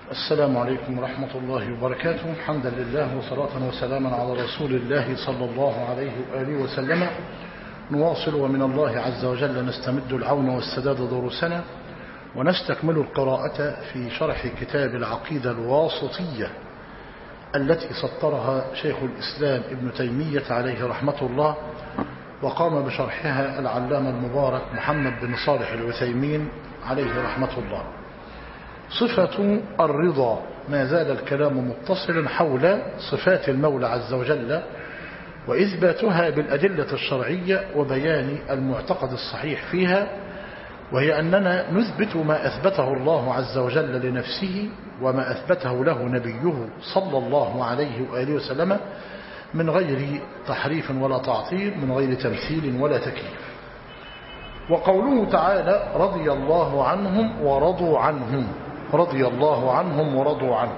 السلام عليكم ورحمة الله وبركاته. حمدا لله وصلاة وسلاما على رسول الله صلى الله عليه وآله وسلم. نواصل ومن الله عز وجل نستمد العون والسداد دروسنا، ونستكمل القراءة في شرح كتاب العقيدة الواسطية التي سطرها شيخ الإسلام ابن تيمية عليه رحمة الله، وقام بشرحها العلامة المبارك محمد بن صالح العثيمين عليه رحمة الله. صفة الرضا، ما زال الكلام متصلا حول صفات المولى عز وجل وإثباتها بالأدلة الشرعية وبيان المعتقد الصحيح فيها، وهي أننا نثبت ما أثبته الله عز وجل لنفسه وما أثبته له نبيه صلى الله عليه وآله وسلم من غير تحريف ولا تعطيل، من غير تمثيل ولا تكييف. وقوله تعالى رضي الله عنهم ورضوا عنهم، رضي الله عنهم ورضوا عنه،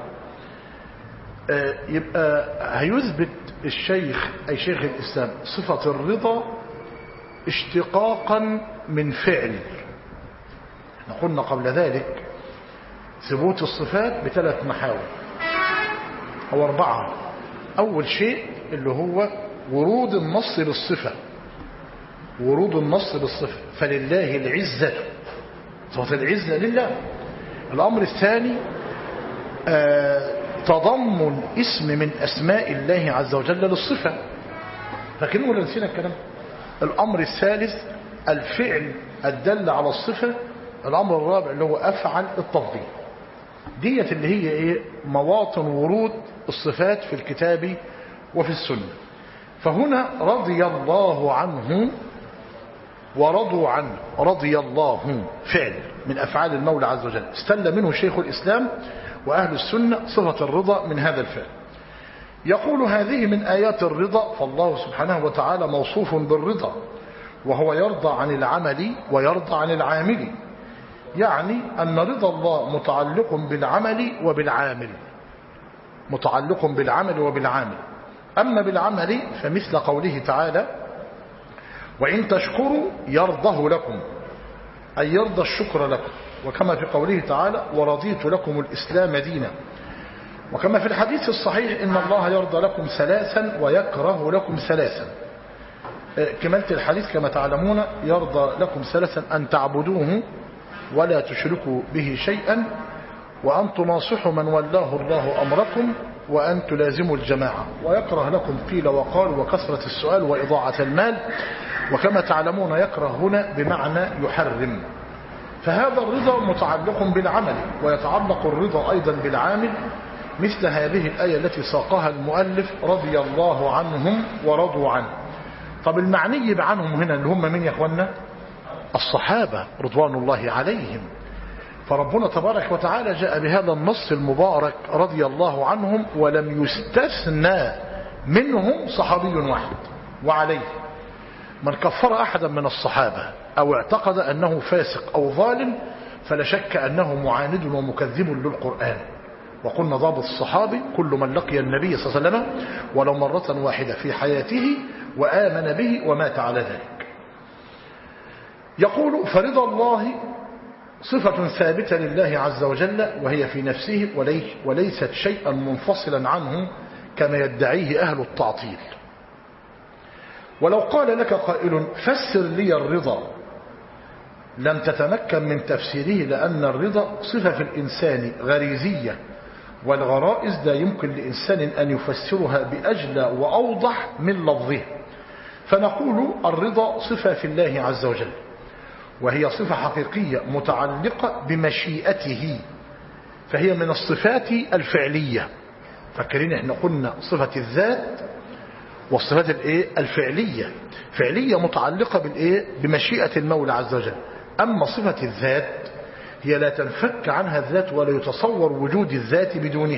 يبقى هيثبت الشيخ أي شيخ الإسلام صفة الرضا اشتقاقا من فعل. قلنا قبل ذلك ثبوت الصفات بثلاث محاور أو أربعة. أول شيء اللي هو ورود النص بالصفة، ورود النص بالصفة، فلله العزة، صفة العزة لله. الأمر الثاني تضمن اسم من أسماء الله عز وجل للصفة، لكن ولا نسينا الكلام. الأمر الثالث الفعل الدل على الصفة. الأمر الرابع اللي هو أفعل التفضيل. ديت اللي هي إيه؟ مواطن ورود الصفات في الكتاب وفي السنة. فهنا رضي الله عنه ورضوا عنه، رضي الله فعل من أفعال المولى عز وجل استل منه شيخ الإسلام وأهل السنة صفة الرضا من هذا الفعل. يقول هذه من آيات الرضا، فالله سبحانه وتعالى موصوف بالرضا، وهو يرضى عن العمل ويرضى عن العامل، يعني أن رضا الله متعلق بالعمل وبالعامل، متعلق بالعمل وبالعامل. أما بالعمل فمثل قوله تعالى وإن تشكروا يرضه لكم، أي يرضى الشكر لكم، وكما في قوله تعالى ورضيت لكم الإسلام دينا، وكما في الحديث الصحيح إن الله يرضى لكم ثلاثا ويكره لكم ثلاثا. كمالة الحديث كما تعلمون يرضى لكم ثلاثا أن تعبدوه ولا تشركوا به شيئا، وأن تناصحوا من ولاه الله أمركم، وأن تلازموا الجماعة، ويكره لكم قيل وقال وكثرة السؤال وإضاعة المال، وكما تعلمون يكره هنا بمعنى يحرم. فهذا الرضا متعلق بالعمل، ويتعلق الرضا أيضا بالعامل، مثل هذه الآية التي ساقها المؤلف رضي الله عنهم ورضوا عنه. طب المعني بعنهم هنا اللي هم من يا اخوانا؟ الصحابة رضوان الله عليهم. فربنا تبارك وتعالى جاء بهذا النص المبارك رضي الله عنهم، ولم يستثنى منهم صحابي واحد. وعليه من كفر أحدا من الصحابة أو اعتقد أنه فاسق أو ظالم فلا شك أنه معاند ومكذب للقرآن. وقلنا ضابط الصحابي كل من لقي النبي صلى الله عليه وسلم ولو مرة واحدة في حياته وآمن به ومات على ذلك. يقول فرضا الله صفة ثابتة لله عز وجل، وهي في نفسه وليست شيئا منفصلا عنه كما يدعيه أهل التعطيل. ولو قال لك قائل فسر لي الرضا لم تتمكن من تفسيره، لأن الرضا صفة في الإنسان غريزية، والغرائز لا يمكن لإنسان أن يفسرها بأجلى وأوضح من لفظه. فنقول الرضا صفة في الله عز وجل، وهي صفة حقيقية متعلقة بمشيئته، فهي من الصفات الفعلية. فاكرين احنا قلنا صفة الذات والصفات الفعلية، فعلية متعلقة بمشيئة المولى عز وجل. أما صفة الذات هي لا تنفك عنها الذات ولا يتصور وجود الذات بدونه.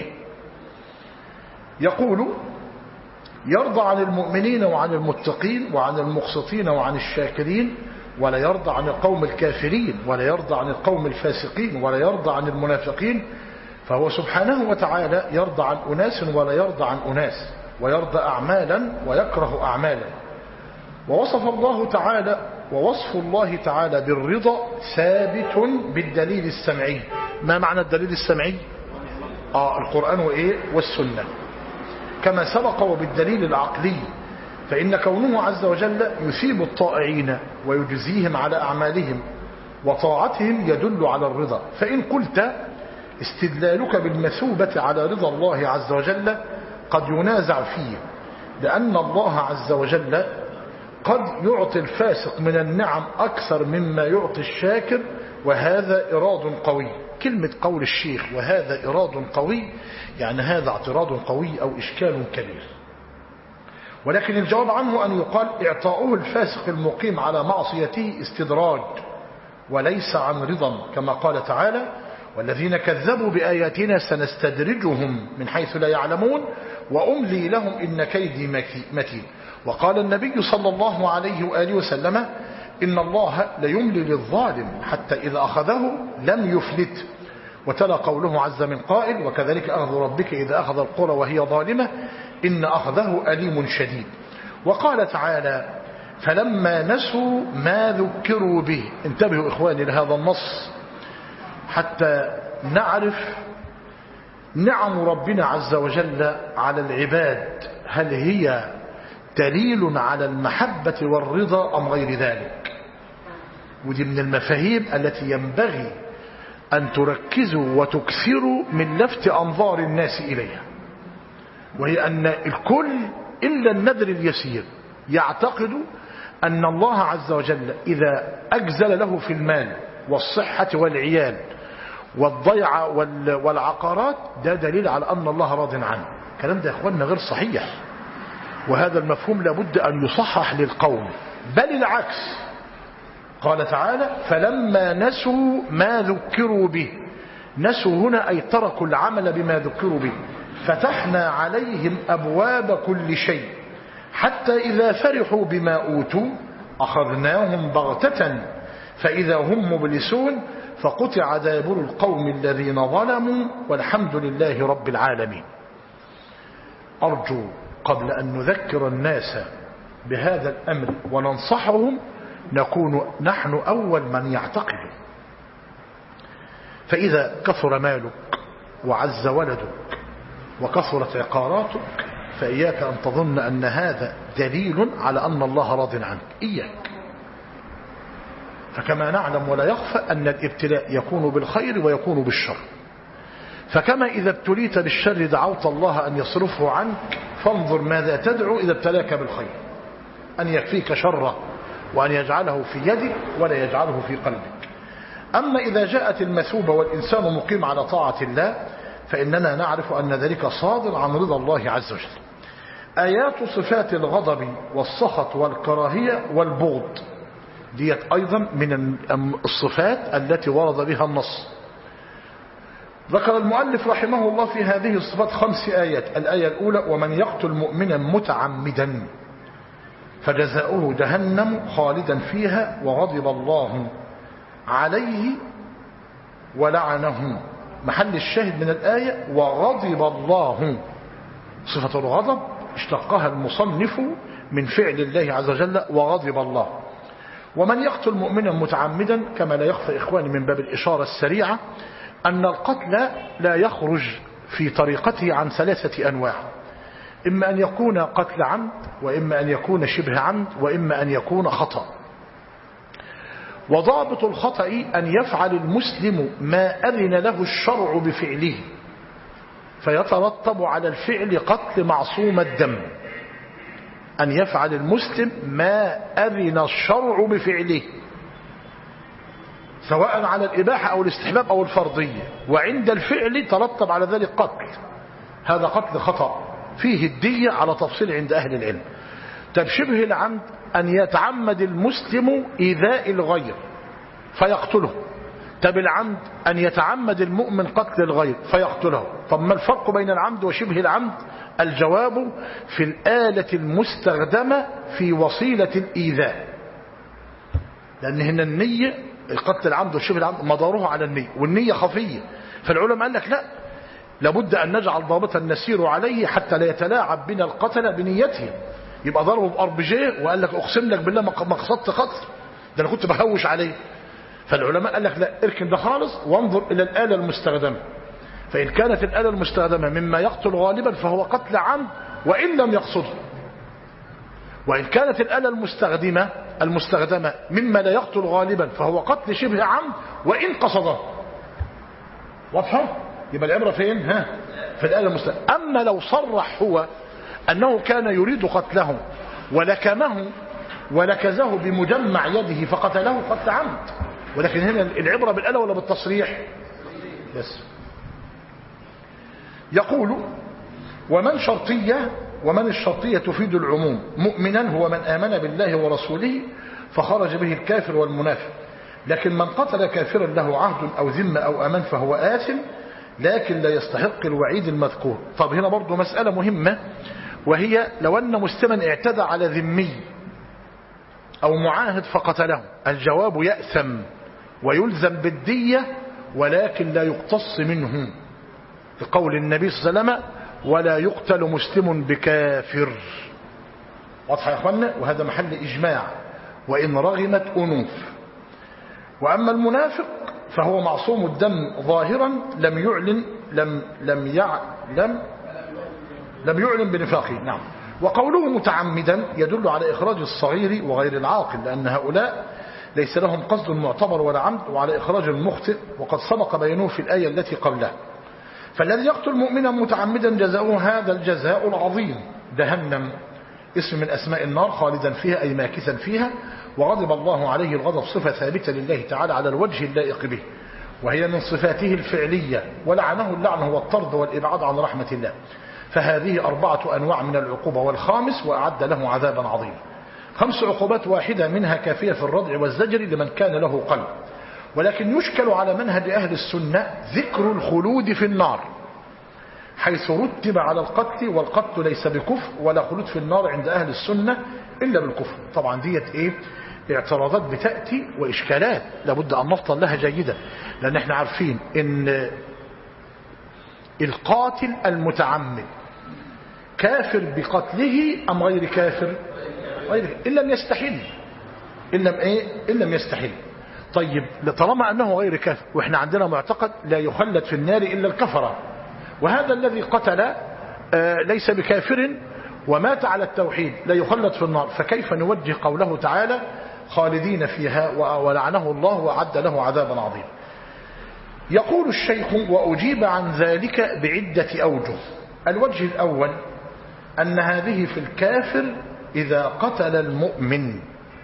يقول يرضى عن المؤمنين وعن المتقين وعن المقسطين وعن الشاكرين، ولا يرضى عن القوم الكافرين، ولا يرضى عن القوم الفاسقين، ولا يرضى عن المنافقين. فهو سبحانه وتعالى يرضى عن أناس ولا يرضى عن أناس، ويرضى أعمالا ويكره أعمالا. ووصف الله تعالى ووصف الله تعالى بالرضا ثابت بالدليل السمعي. ما معنى الدليل السمعي؟ القرآن وإيه والسنة كما سبق وبالدليل العقلي، فإن كونه عز وجل يثيب الطائعين ويجزيهم على أعمالهم وطاعتهم يدل على الرضا. فإن قلت استدلالك بالمثوبة على رضا الله عز وجل قد ينازع فيه، لأن الله عز وجل قد يعطي الفاسق من النعم أكثر مما يعطي الشاكر، وهذا إراد قوي. كلمة قول الشيخ وهذا إراد قوي يعني هذا اعتراض قوي أو إشكال كبير، ولكن الجواب عنه أن يقال إعطاؤه الفاسق المقيم على معصيته استدراج وليس عن رضا، كما قال تعالى والذين كذبوا بآياتنا سنستدرجهم من حيث لا يعلمون وأملي لهم إن كيدي متين. وقال النبي صلى الله عليه وآله وسلم إن الله ليملي للظالم حتى إذا أخذه لم يفلت. وتلا قوله عز من قائل وكذلك أخذ ربك إذا أخذ القرى وهي ظالمة إن أخذه أليم شديد. وقال تعالى فلما نسوا ما ذكروا به. انتبهوا إخواني لهذا النص حتى نعرف نعم ربنا عز وجل على العباد، هل هي دليل على المحبة والرضا أم غير ذلك؟ ودي من المفاهيم التي ينبغي أن تركزوا وتكثروا من لفت أنظار الناس إليها، وهي أن الكل إلا النذر اليسير يعتقد أن الله عز وجل إذا أجزل له في المال والصحة والعيال والضيعة والعقارات ده دليل على أن الله راض عنه. الكلام ده يا أخواننا غير صحيح، وهذا المفهوم لابد أن يصحح للقوم، بل العكس. قال تعالى فلما نسوا ما ذكروا به. نسوا هنا أي تركوا العمل بما ذكروا به، فتحنا عليهم أبواب كل شيء حتى إذا فرحوا بما أوتوا أخذناهم بغتة فإذا هم مبلسون فقطع دابر القوم الذين ظلموا والحمد لله رب العالمين. أرجو قبل أن نذكر الناس بهذا الأمر وننصحهم نكون نحن أول من يعتقد. فإذا كثر مالك وعز ولدك وكثرت عقاراتك فإياك أن تظن أن هذا دليل على أن الله راض عنك، إياك. فكما نعلم ولا يخفى أن الابتلاء يكون بالخير ويكون بالشر، فكما إذا ابتليت بالشر دعوت الله أن يصرفه عنك، فانظر ماذا تدعو إذا ابتلاك بالخير، أن يكفيك شره وأن يجعله في يدك ولا يجعله في قلبك. أما إذا جاءت المثوبة والإنسان مقيم على طاعة الله فإننا نعرف أن ذلك صادر عن رضا الله عز وجل. آيات صفات الغضب والسخط والكراهية والبغض ديت أيضا من الصفات التي ورد بها النص. ذكر المؤلف رحمه الله في هذه الصفات 5 آيات. الآية الأولى ومن يقتل مؤمنا متعمدا فجزاؤه جهنم خالدا فيها وغضب الله عليه ولعنه. محل الشاهد من الآية وغضب الله، صفة الغضب اشتقها المصنف من فعل الله عز وجل وغضب الله. ومن يقتل مؤمنا متعمدا كما لا يخفى إخواني من باب الإشارة السريعة أن القتل لا يخرج في طريقته عن 3 أنواع، إما أن يكون قتل عمد وإما أن يكون شبه عمد وإما أن يكون خطأ. وضابط الخطأ أن يفعل المسلم ما أذن له الشرع بفعله فيترتب على الفعل قتل معصوم الدم. أن يفعل المسلم ما أذن الشرع بفعله سواء على الإباحة أو الاستحباب أو الفرضية، وعند الفعل ترتب على ذلك قتل. هذا قتل خطأ فيه الدية على تفصيل عند أهل العلم. شبه العمد أن يتعمد المسلم إيذاء الغير فيقتله. العمد أن يتعمد المؤمن قتل الغير فيقتله. طب ما الفرق بين العمد وشبه العمد؟ الجواب في الآلة المستخدمة في وسيلة الإيذاء، لأن هنا النية قتل العمد وشبه العمد مداره على النية، والنية خفية. فالعلماء قال لك لا، لابد أن نجعل ضابطا نسير عليه حتى لا يتلاعب بنا القتل بنيتهم. يبقى ضربه بأربجيه وقال لك أقسم لك بالله ما قصدت قتل، ده أنا كنت بهوش عليه. فالعلماء قال لك لا، اركن ده خالص وانظر إلى الآلة المستخدمة. فإن كانت الآلة المستخدمة مما يقتل غالبا فهو قتل عمد وإن لم يقصده، وإن كانت الآلة المستخدمة مما لا يقتل غالبا فهو قتل شبه عمد وإن قصده. واضحة؟ يبقى العبرة فين؟ في الآلة المستخدمة. أما لو صرح هو أنه كان يريد قتله ولكمه ولكزه بمجمع يده فقتله قتل عمد، ولكن هنا العبرة بالآلة ولا بالتصريح؟ بس. يقول ومن الشرطية تفيد العموم. مؤمنا هو من آمن بالله ورسوله فخرج به الكافر والمنافق، لكن من قتل كافرا له عهد أو ذمة أو أمان فهو آثم لكن لا يستحق الوعيد المذكور. طب هنا برضو مسألة مهمة، وهي لو أن مسلما اعتدى على ذمي أو معاهد فقتله، الجواب يأثم ويلزم بالدية ولكن لا يقتص منه، لقول النبي صلى الله عليه وسلم ولا يقتل مسلم بكافر. واضح يا اخوانا؟ وهذا محل إجماع وإن رغمت أنوف. وأما المنافق فهو معصوم الدم ظاهرا لم يعلن بنفاقه. نعم. وقوله متعمدا يدل على إخراج الصغير وغير العاقل، لأن هؤلاء ليس لهم قصد معتبر ولا عمد، وعلى إخراج المخطئ وقد سبق بيانه في الآية التي قبلها. فالذي يقتل مؤمنا متعمدا جزاؤه هذا الجزاء العظيم جهنم، اسم من أسماء النار، خالدا فيها أي ماكثا فيها، وغضب الله عليه الغضب صفة ثابتة لله تعالى على الوجه اللائق به، وهي من صفاته الفعلية، ولعنه اللعنة والطرد والإبعاد عن رحمة الله. فهذه 4 أنواع من العقوبة، والخامس وأعد له عذابا عظيما. 5 عقوبات واحدة منها كافية في الردع والزجر لمن كان له قلب، ولكن يشكل على منهج أهل السنة ذكر الخلود في النار، حيث رتب على القتل، والقتل ليس بكفر ولا خلود في النار عند أهل السنة إلا بالكفر. طبعا ديت اعتراضات بتأتي وإشكالات لابد أن نفطن لها جيدا، لأن احنا عارفين إن القاتل المتعمد كافر بقتله أم غير كافر؟ إن لم يستحل. طيب طالما أنه غير كافر، وإحنا عندنا معتقد لا يخلد في النار إلا الكفرة، وهذا الذي قتل ليس بكافر ومات على التوحيد لا يخلد في النار، فكيف نوجه قوله تعالى خالدين فيها ولعنه الله وأعد له عذابا عظيما؟ يقول الشيخ وأجيب عن ذلك بعدة أوجه. الوجه الأول أن هذه في الكافر إذا قتل المؤمن،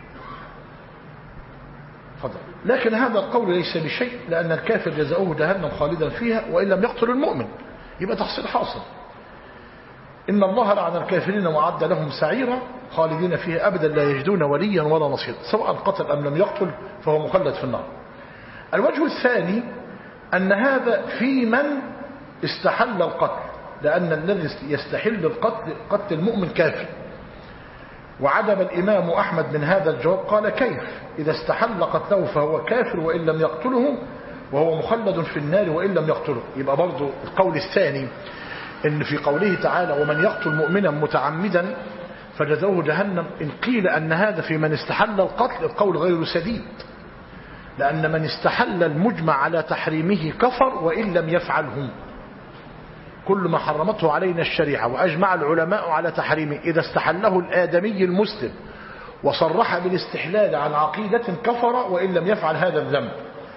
فضل. لكن هذا القول ليس بشيء، لأن الكافر جزاؤه جهنم خالدا فيها وإن لم يقتل المؤمن، يبقى تحصيل حاصل. إن الله لعن الكافرين وأعد لهم سعيرا خالدين فيها أبدا لا يجدون وليا ولا نصيرا، سواء قتل أم لم يقتل فهو مخلد في النار. الوجه الثاني أن هذا في من استحل القتل، لأن الذي يستحل القتل قتل المؤمن كافر. وعدم الإمام أحمد من هذا الجواب، قال كيف إذا استحل قتله فهو كافر وإن لم يقتله وهو مخلد في النار وإن لم يقتله. يبقى برضو القول الثاني إن في قوله تعالى ومن يقتل مؤمنا متعمدا فجزاؤه جهنم، إن قيل أن هذا في من استحل القتل القول غير سديد، لأن من استحل المجمع على تحريمه كفر وإن لم يفعله. كل ما حرمته علينا الشريعة وأجمع العلماء على تحريمه إذا استحله الآدمي المسلم وصرح بالاستحلال عن عقيدة كفر وإن لم يفعل هذا الذنب،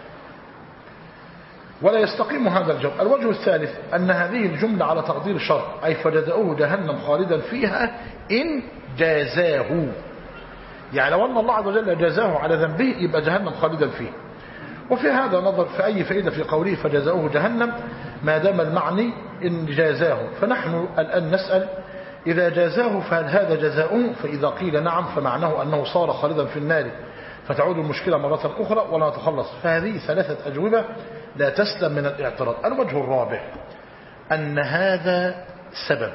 ولا يستقيم هذا الجواب. الوجه الثالث أن هذه الجملة على تقدير شرط، أي فجزاؤه جهنم خالدا فيها إن جازاه، يعني لو أن الله عز وجل جازاه على ذنبه يبقى جهنم خالدا فيه. وفي هذا نظر في أي فائدة في قوله فجزاؤه جهنم ما دام المعني إن جازاه. فنحن الآن نسأل إذا جازاه فهل هذا جزاؤه؟ فإذا قيل نعم فمعناه أنه صار خالدا في النار، فتعود المشكلة مرة أخرى ولا نتخلص. فهذه 3 أجوبة لا تسلم من الاعتراض. الوجه الرابع أن هذا سبب،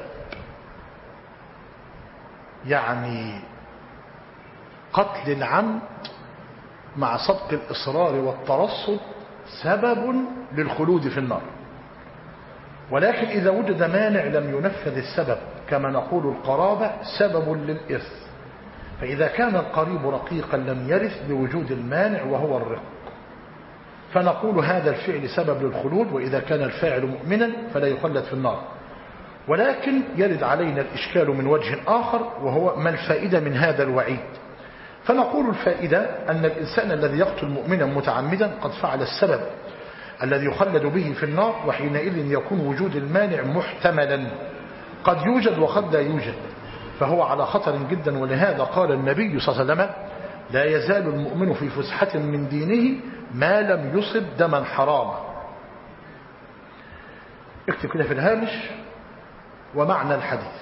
يعني قتل العمد مع صدق الإصرار والترصد سبب للخلود في النار، ولكن إذا وجد مانع لم ينفذ السبب، كما نقول القرابة سبب للإرث، فإذا كان القريب رقيقا لم يرث بوجود المانع وهو الرق. فنقول هذا الفعل سبب للخلود، وإذا كان الفاعل مؤمنا فلا يخلد في النار. ولكن يرد علينا الإشكال من وجه آخر، وهو ما الفائدة من هذا الوعيد؟ فنقول الفائدة أن الإنسان الذي يقتل مؤمنا متعمدا قد فعل السبب الذي يخلد به في النار، وحينئذ يكون وجود المانع محتملا، قد يوجد وقد لا يوجد، فهو على خطر جدا. ولهذا قال النبي صلى الله عليه وسلم: لا يزال المؤمن في فسحة من دينه ما لم يصب دما حراما. اكتب كده في الهامش: ومعنى الحديث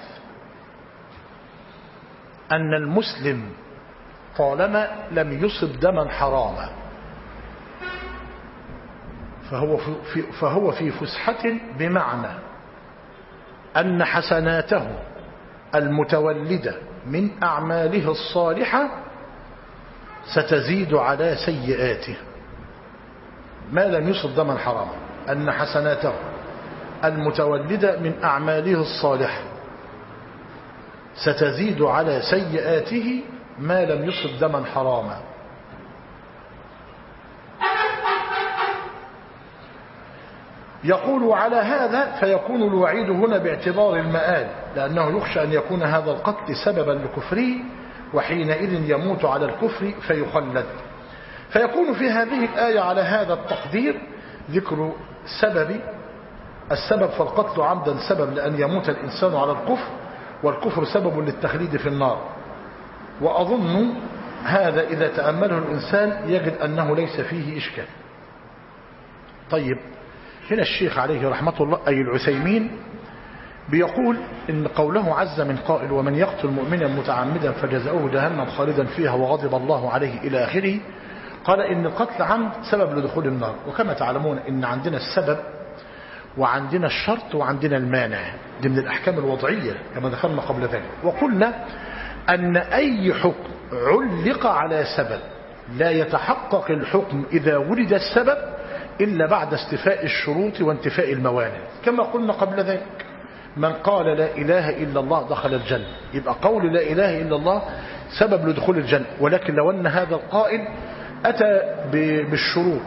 أن المسلم طالما لم يصب دما حراما فهو في فسحة، بمعنى أن حسناته المتولدة من أعماله الصالحة ستزيد على سيئاته ما لم يصب دما حراما، أن حسناته المتولدة من أعماله الصالحة ستزيد على سيئاته ما لم يصب دما حراما. يقول: على هذا فيكون الوعيد هنا باعتبار المآل، لأنه يخشى أن يكون هذا القتل سببا لكفره، وحينئذ يموت على الكفر فيخلد. فيكون في هذه الآية على هذا التقدير ذكر السبب، فالقتل عمدا سبب لأن يموت الإنسان على الكفر، والكفر سبب للتخليد في النار. وأظن هذا إذا تأمله الإنسان يجد أنه ليس فيه إشكال. طيب، هنا الشيخ عليه رحمة الله أي العثيمين بيقول إن قوله عز من قائل: ومن يقتل مؤمنا متعمدا فجزاؤه جهنم خالدا فيها وغضب الله عليه إلى آخره، قال إن القتل عمد سبب لدخول النار. وكما تعلمون إن عندنا السبب وعندنا الشرط وعندنا المانع، دي من الأحكام الوضعية كما ذكرنا قبل ذلك. وقلنا أن أي حكم علق على سبب لا يتحقق الحكم إذا ولد السبب إلا بعد استيفاء الشروط وانتفاء الموانع، كما قلنا قبل ذلك: من قال لا إله إلا الله دخل الجنة. يبقى قول لا إله إلا الله سبب لدخول الجنة، ولكن لو أن هذا القائل أتى بالشروط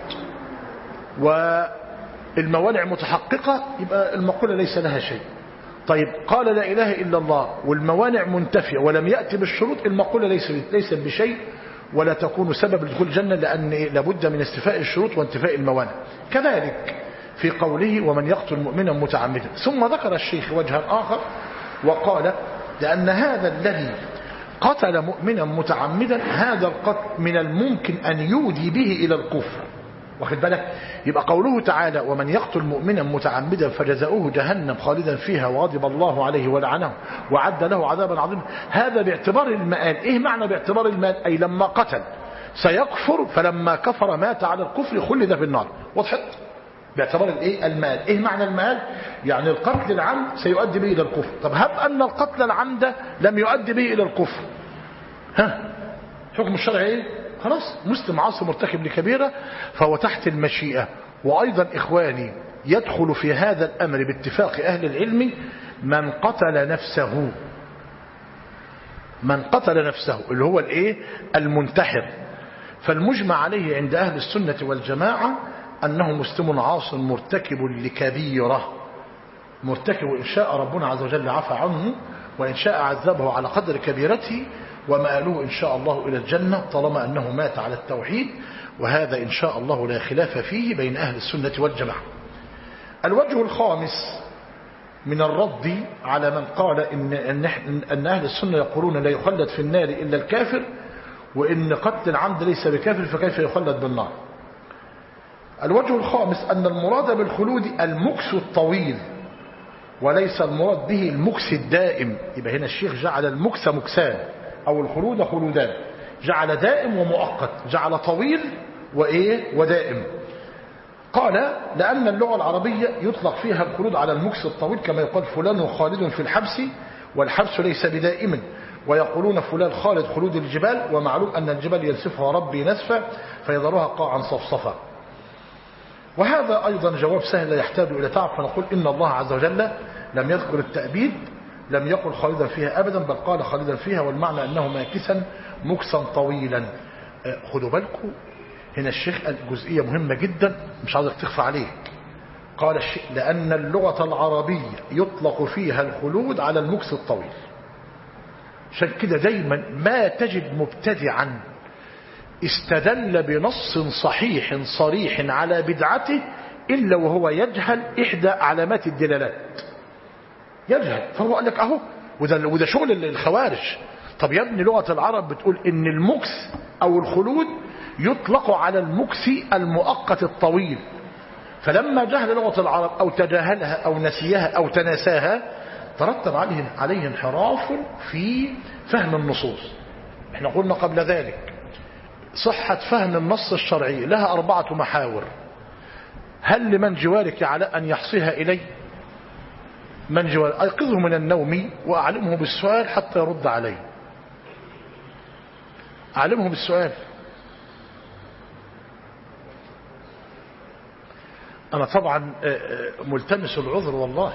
والموانع متحققة يبقى المقولة ليس لها شيء. طيب، قال لا إله إلا الله والموانع منتفية ولم يأتي بالشروط، المقولة ليست بشيء ولا تكون سبب لدخول الجنة، لأن لابد من استيفاء الشروط وانتفاء الموانع. كذلك في قوله: ومن يقتل مؤمنا متعمدا. ثم ذكر الشيخ وجها آخر وقال: لأن هذا الذي قتل مؤمنا متعمدا هذا القتل من الممكن أن يودي به إلى الكفر. واخد بالك؟ يبقى قوله تعالى: ومن يقتل مؤمنا متعمدا فجزاؤه جهنم خالدا فيها وغضب الله عليه ولعنه وعد له عذابا عظيما، هذا باعتبار المآل. ايه معنى باعتبار المآل؟ اي لما قتل سيكفر، فلما كفر مات على الكفر خلد في النار. وضحت؟ باعتبار الايه؟ المآل. ايه معنى المآل؟ يعني القتل العمد سيؤدي به الى الكفر. طب هب ان القتل العمد لم يؤدي به الى الكفر، حكم الشرع ايه؟ خلاص، مسلم عاصي مرتكب لكبيرة فهو تحت المشيئة. وأيضا إخواني يدخل في هذا الأمر باتفاق أهل العلم من قتل نفسه اللي هو الايه؟ المنتحر. فالمجمع عليه عند أهل السنة والجماعة أنه مسلم عاص مرتكب لكبيرة، مرتكب إن شاء ربنا عز وجل عفى عنه، وإن شاء عذبه على قدر كبيرته، ومآله إن شاء الله إلى الجنة طالما أنه مات على التوحيد. وهذا إن شاء الله لا خلاف فيه بين أهل السنة والجماعة. الوجه الخامس من الرد على من قال أن أهل السنة يقولون لا يخلد في النار إلا الكافر، وإن قتل العمد ليس بكافر فكيف يخلد بالنار. الوجه الخامس أن المراد بالخلود المكس الطويل، وليس المراد به المكس الدائم. يبقى هنا الشيخ جعل المكس مكسان أو الخلود خلودان، جعل دائم ومؤقت، جعل طويل ودائم. قال: لأن اللغة العربية يطلق فيها الخلود على المكس الطويل، كما يقال فلان خالد في الحبس، والحبس ليس بدائم. ويقولون فلان خالد خلود الجبال، ومعلوم أن الجبال ينسفها ربي نسفا فيذرها قاعا صفصفا. وهذا أيضا جواب سهل لا يحتاج إلى تعب، فنقول إن الله عز وجل لم يذكر التأبيد، لم يقل خالدا فيها أبدا، بل قال خالدا فيها، والمعنى أنه ماكسا مكسا طويلا. خدوا بالكم هنا الشيخ قال جزئية مهمة جدا مش عايزك تخفى عليك. قال الشيخ لأن اللغة العربية يطلق فيها الخلود على المكث الطويل. عشان كده دايما ما تجد مبتدعا استدل بنص صحيح صريح على بدعته إلا وهو يجهل إحدى علامات الدلالات. يجهل، فهو قال لك أهو وده شغل الخوارج. طب يا ابني لغة العرب بتقول إن المكث أو الخلود يطلق على المكث المؤقت الطويل، فلما جهل لغة العرب أو تجاهلها أو نسيها أو تناساها ترتب عليه انحراف في فهم النصوص. احنا قلنا قبل ذلك صحة فهم النص الشرعي لها 4 محاور. هل لمن جوارك على أن يحصيها إلي؟ من جوار أيقظه من النوم وأعلمه بالسؤال حتى يرد علي. أعلمه بالسؤال. أنا طبعا ملتمس العذر والله،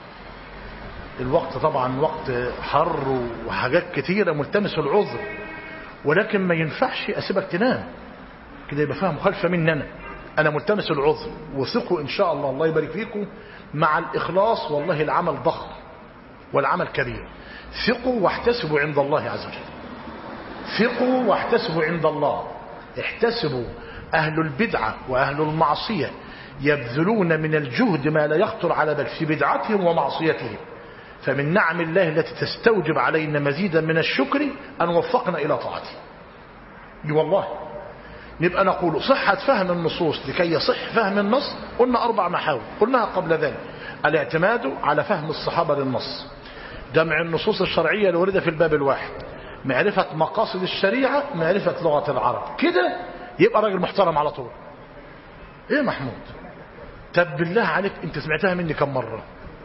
الوقت طبعا وقت حر وحاجات كتيرة، ملتمس العذر، ولكن ما ينفعش أسيبك تنام كده يبقى فيها مخالفة مني. أنا ملتمس العذر، وثقوا إن شاء الله، الله يبارك فيكم، مع الإخلاص والله العمل ضخم والعمل كبير. ثقوا واحتسبوا عند الله عز وجل. ثقوا واحتسبوا عند الله. احتسبوا. أهل البدعة وأهل المعصية يبذلون من الجهد ما لا يخطر على بال في بدعتهم ومعصيتهم، فمن نعم الله التي تستوجب علينا مزيدا من الشكر أن وفقنا إلى طاعته. والله نبقى نقول صحة فهم النصوص لكي يصح فهم النص. قلنا 4 محاور قلناها قبل ذلك: الاعتماد على فهم الصحابة للنص، جمع النصوص الشرعية الواردة في الباب الواحد، معرفة مقاصد الشريعة، معرفة لغة العرب. كده يبقى راجل محترم على طول. ايه محمود؟ طب بالله عليك انت سمعتها مني كم مرة؟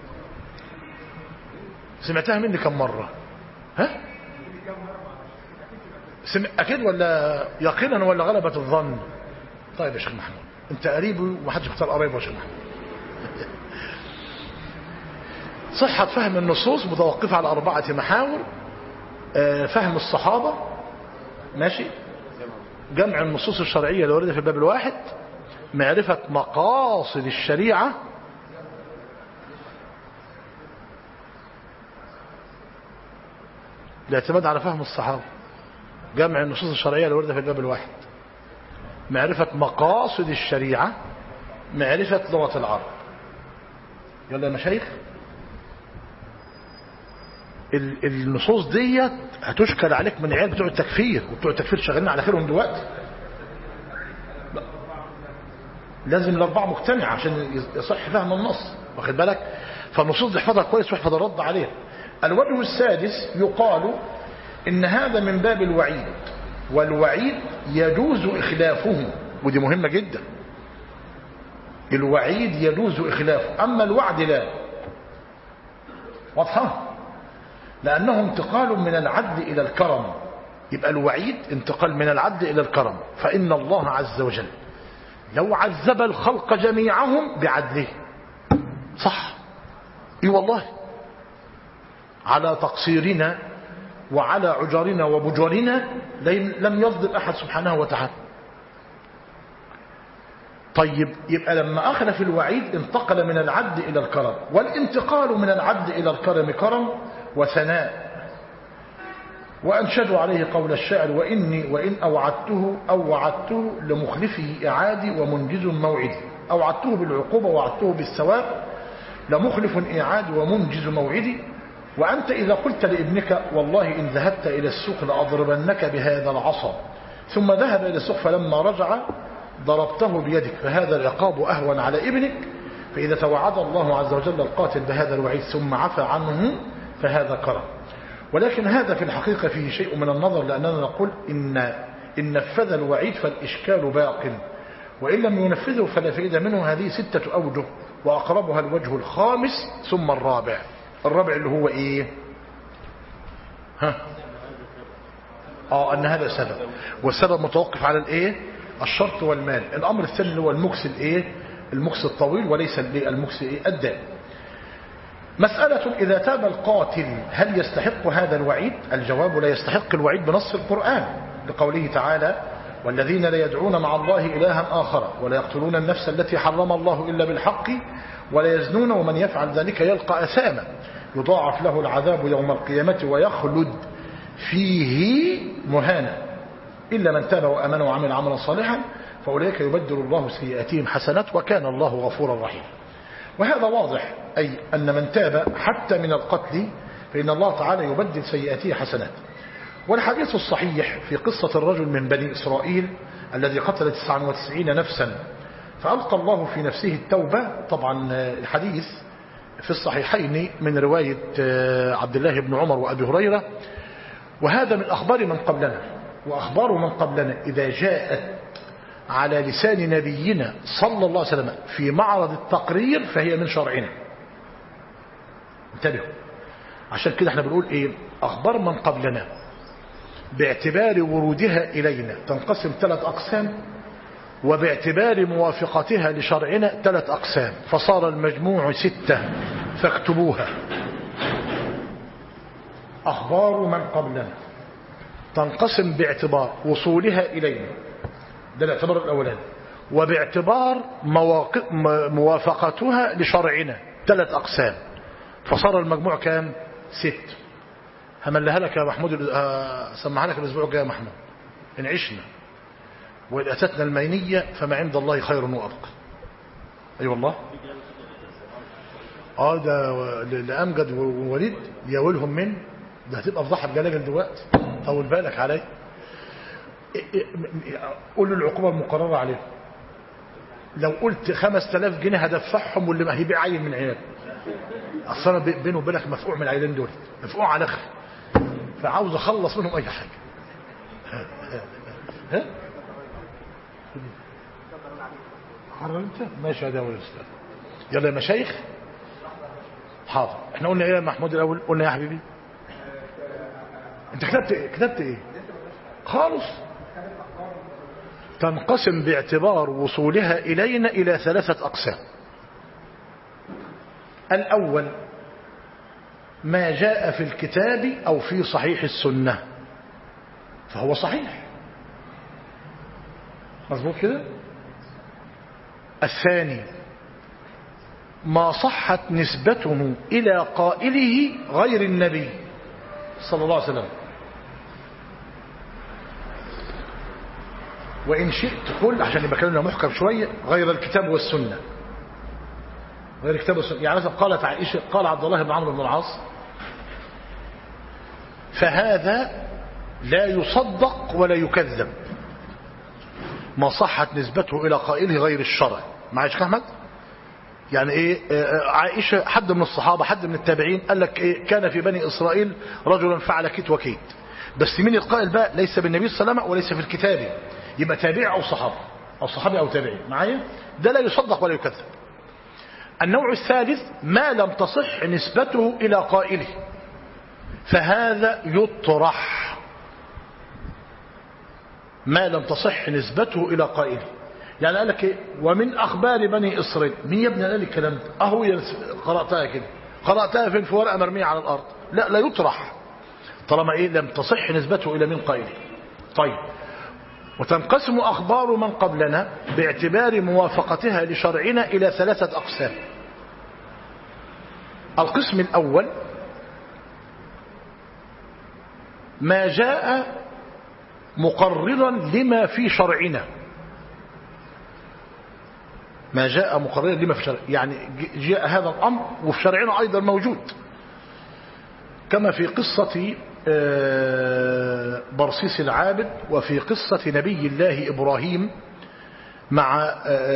سمعتها مني كم مرة؟ ها؟ أكيد ولا يقينا ولا غلبة الظن؟ طيب يا شيخ محمود انت قريب ومحدش بيختار قريبه يا شيخ محمود. صحة فهم النصوص متوقفة على 4 محاور: فهم الصحابة، ماشي، جمع النصوص الشرعية اللي وردت في الباب الواحد، معرفة مقاصد الشريعة، الاعتماد على فهم الصحابة، جمع النصوص الشرعية اللي وردت في الباب الواحد، معرفة مقاصد الشريعة، معرفة لغة العرب. يلا يا مشايخ، النصوص دي هتشكل عليك من عيال بتوع التكفير، وبتوع التكفير شغالين على خيرهم دلوقتي. لازم ال4 مجتمع عشان يصح فهم النص، واخد بالك؟ فالنصوص دي احفظها كويس واحفظ الرد عليها. الوجه السادس يقال إن هذا من باب الوعيد، والوعيد يجوز إخلافه، ودي مهمة جدا. الوعيد يجوز إخلافه، أما الوعد لا. واضحة؟ لأنه انتقال من العدل إلى الكرم. يبقى الوعيد انتقال من العدل إلى الكرم، فإن الله عز وجل لو عذب الخلق جميعهم بعدله، صح، اي والله، على تقصيرنا وعلى عجرنا وبجرنا لم يظلم أحد سبحانه وتعالى. طيب يبقى لما أخذ في الوعيد انتقل من العدل إلى الكرم، والانتقال من العدل إلى الكرم كرم وثناء. وأنشدوا عليه قول الشاعر: وإن أوعدته لمخلفه إعادي ومنجز موعدي. أوعدته بالعقوبة ووعدته بالثواب، لمخلف إعادي ومنجز موعدي. وأنت إذا قلت لابنك: والله إن ذهبت إلى السوق لأضربنك بهذا العصا، ثم ذهب إلى السوق فلما رجع ضربته بيدك، فهذا العقاب أهون على ابنك. فإذا توعد الله عز وجل القاتل بهذا الوعيد ثم عفى عنه فهذا كرم. ولكن هذا في الحقيقة فيه شيء من النظر، لأننا نقول إن نفذ الوعيد فالإشكال باق، وإن لم ينفذه فلا فائدة منه. هذه 6 أوجه، وأقربها الوجه الخامس ثم الرابع. الرابع اللي هو إيه؟ أن هذا سبب، والسبب متوقف على الإيه؟ الشرط والمال. الأمر الثاني اللي هو المكس الإيه؟ المكس الطويل، وليس المكس إيه؟ الدائم. مسألة: إذا تاب القاتل هل يستحق هذا الوعيد؟ الجواب: لا يستحق الوعيد بنص القرآن، لقوله تعالى: والذين لا يدعون مع الله إلها آخر ولا يقتلون النفس التي حرم الله إلا بالحق ولا يزنون ومن يفعل ذلك يلقى أثاما يضاعف له العذاب يوم القيامة ويخلد فيه مهانا إلا من تاب وأمن وعمل عملا صالحا فأولئك يبدل الله سيئاتهم حسنات وكان الله غفورا رحيما. وهذا واضح، أي أن من تاب حتى من القتل فإن الله تعالى يبدل سيئاته حسنات. والحديث الصحيح في قصة الرجل من بني إسرائيل الذي قتل 99 نفسا فألقى الله في نفسه التوبة. طبعا الحديث في الصحيحين من رواية عبد الله بن عمر وأبي هريرة، وهذا من أخبار من قبلنا. وأخبار من قبلنا إذا جاءت على لسان نبينا صلى الله عليه وسلم في معرض التقرير فهي من شرعنا. انتبهوا، عشان كده احنا بنقول ايه؟ أخبار من قبلنا باعتبار ورودها إلينا تنقسم 3 أقسام، وباعتبار موافقتها لشرعنا 3 أقسام، فصار المجموع 6 فاكتبوها. أخبار من قبلنا تنقسم باعتبار وصولها إلينا، ده الاعتبار الأولاني، وباعتبار موافقتها لشرعنا 3 أقسام، فصار المجموع كام؟ 6. هملها لك يا محمود، سمعها لك الأسبوع الجاي يا محمود إن عشنا وإن أتتنا المينية فما عند الله خير وأبقى. أي والله ده لأمجد ووليد ياولهم من ده، هتبقى فضحة بجلاجل دلوقتي، طول بالك علي. قول له العقوبة المقررة عليه، لو قلت 5000 جنيه هدفعهم واللي ما هيبيع عيل من عيال، أصلا بينه وبينك مفقوع من العيلين دول، مفقوع على أخر، فعاوز أخلص منهم أي حاجة. ها حرر انت ماشي يا داوي الاستاذ. يلا يا مشايخ حاضر. احنا قلنا ايه يا محمود الاول؟ قلنا يا حبيبي انت كتبت ايه خالص؟ تنقسم باعتبار وصولها الينا الى 3 اقسام. الاول ما جاء في الكتاب او في صحيح السنة فهو صحيح، مظبوط كده. الثاني ما صحت نسبته إلى قائله غير النبي صلى الله عليه وسلم، وإن شئت قل عشان يبقى كلامنا محكم شوية غير الكتاب والسنة. غير الكتاب والسنة يعني مثلا قالت عائشة قال عبد الله بن عمرو بن العاص، فهذا لا يصدق ولا يكذب ما صحت نسبته إلى قائله غير الشرع. معايش يا أحمد؟ يعني إيه؟ عائشة حد من الصحابة حد من التابعين قال لك إيه؟ كان في بني إسرائيل رجلا فعل كيت وكيت، بس من القائل بقى ليس بالنبي صلى الله عليه وسلم وليس في الكتاب، يبقى تابع أو صحابي أو صحابي أو تابعي. معايا؟ ده لا يصدق ولا يكذب. النوع الثالث ما لم تصح نسبته إلى قائله فهذا يطرح، ما لم تصح نسبته إلى قائله. يعني قال لك إيه؟ ومن أخبار بني إسرائيل. مين يا ابني قال لي الكلام ده؟ أهو قرأتها كده، قرأتها فين؟ في ورقة مرمية على الأرض. لا يطرح طالما إيه؟ لم تصح نسبته إلى من قائله. طيب، وتنقسم أخبار من قبلنا باعتبار موافقتها لشرعنا إلى 3 أقسام. القسم الأول ما جاء مقررا لما في شرعنا، ما جاء مقررا لما في شرعنا، يعني جاء هذا الأمر وفي شرعنا أيضا موجود، كما في قصة برصيس العابد، وفي قصة نبي الله إبراهيم مع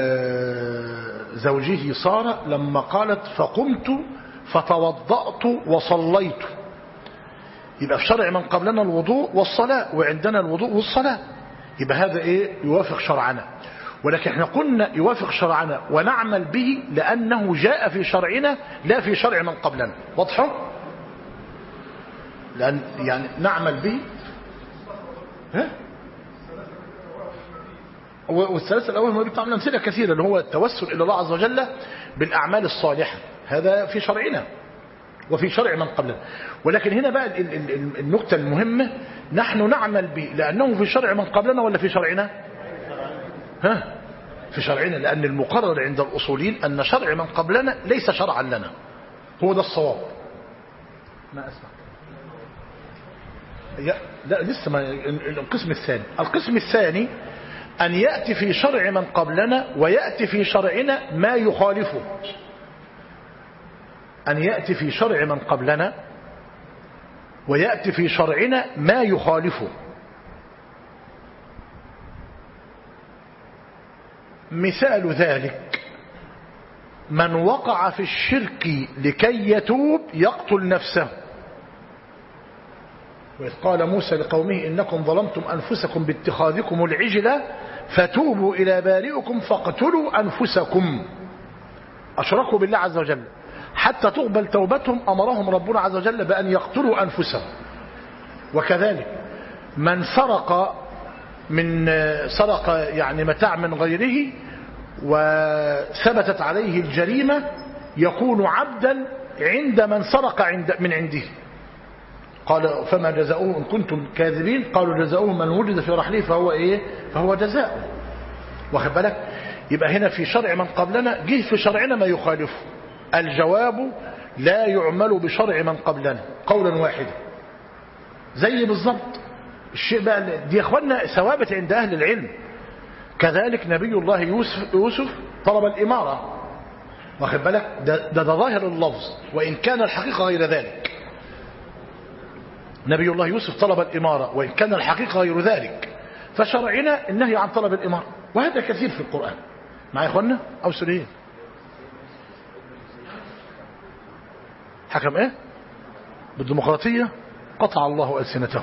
زوجه سارة لما قالت فقمت فتوضأت وصليت. يبقى في شرع من قبلنا الوضوء والصلاة، وعندنا الوضوء والصلاة، يبقى هذا ايه؟ يوافق شرعنا. ولكن احنا قلنا يوافق شرعنا ونعمل به لأنه جاء في شرعنا لا في شرع من قبلنا. واضحه؟ لأن يعني نعمل به. ها؟ والثلاثة الأول ما بيطلع من أمثلة كثيرة، اللي هو التوسل إلى الله عز وجل بالأعمال الصالحة، هذا في شرعنا. وفي شرع من قبلنا. ولكن هنا بقى النقطة المهمة، نحن نعمل به لأنه في شرع من قبلنا ولا في شرعنا؟ في شرعنا، لأن المقرر عند الأصوليين أن شرع من قبلنا ليس شرعا لنا. هو ده الصواب. ما أسمع. لا لسه ما القسم الثاني أن يأتي في شرع من قبلنا ويأتي في شرعنا ما يخالفه. أن يأتي في شرع من قبلنا ويأتي في شرعنا ما يخالفه. مثال ذلك من وقع في الشرك لكي يتوب يقتل نفسه. وإذ قال موسى لقومه إنكم ظلمتم أنفسكم باتخاذكم العجلة فتوبوا إلى بارئكم فاقتلوا أنفسكم. أشركوا بالله عز وجل حتى تقبل توبتهم، أمرهم ربنا عز وجل بأن يقتلوا أنفسهم. وكذلك من سرق يعني متاع من غيره وثبتت عليه الجريمة يكون عبدا عند من سرق من عنده. قال فما جزاؤه إن كنتم كاذبين؟ قالوا جزاؤه من وجد في رحله فهو جزاؤه. واخد بالك؟ يبقى هنا في شرع من قبلنا جه في شرعنا ما يخالفه. الجواب لا يعمل بشرع من قبلنا قولا واحدا. زي بالضبط الشيء بقى دي يا اخوانا ثوابت عند اهل العلم. كذلك نبي الله يوسف طلب الإمارة. واخد بالك؟ ده ظاهر اللفظ وإن كان الحقيقة غير ذلك. نبي الله يوسف طلب الإمارة وإن كان الحقيقة غير ذلك. فشرعنا النهي عن طلب الإمارة، وهذا كثير في القرآن. معايا يا اخوانا أو سوريين؟ حكم ايه بالديمقراطية؟ قطع الله ألسنتهم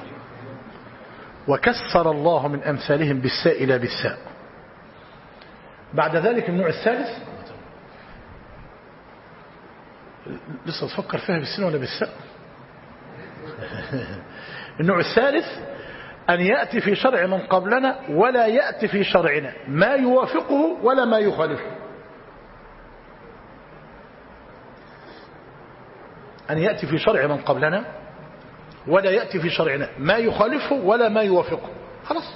وكسر الله من أمثالهم بالساء لا بالساء. بعد ذلك النوع الثالث لسه تفكر فيها بالسين ولا بالساء؟ النوع الثالث أن يأتي في شرع من قبلنا ولا يأتي في شرعنا ما يوافقه ولا ما يخالفه. أن يأتي في شرع من قبلنا ولا يأتي في شرعنا ما يخالفه ولا ما يوافقه. خلاص.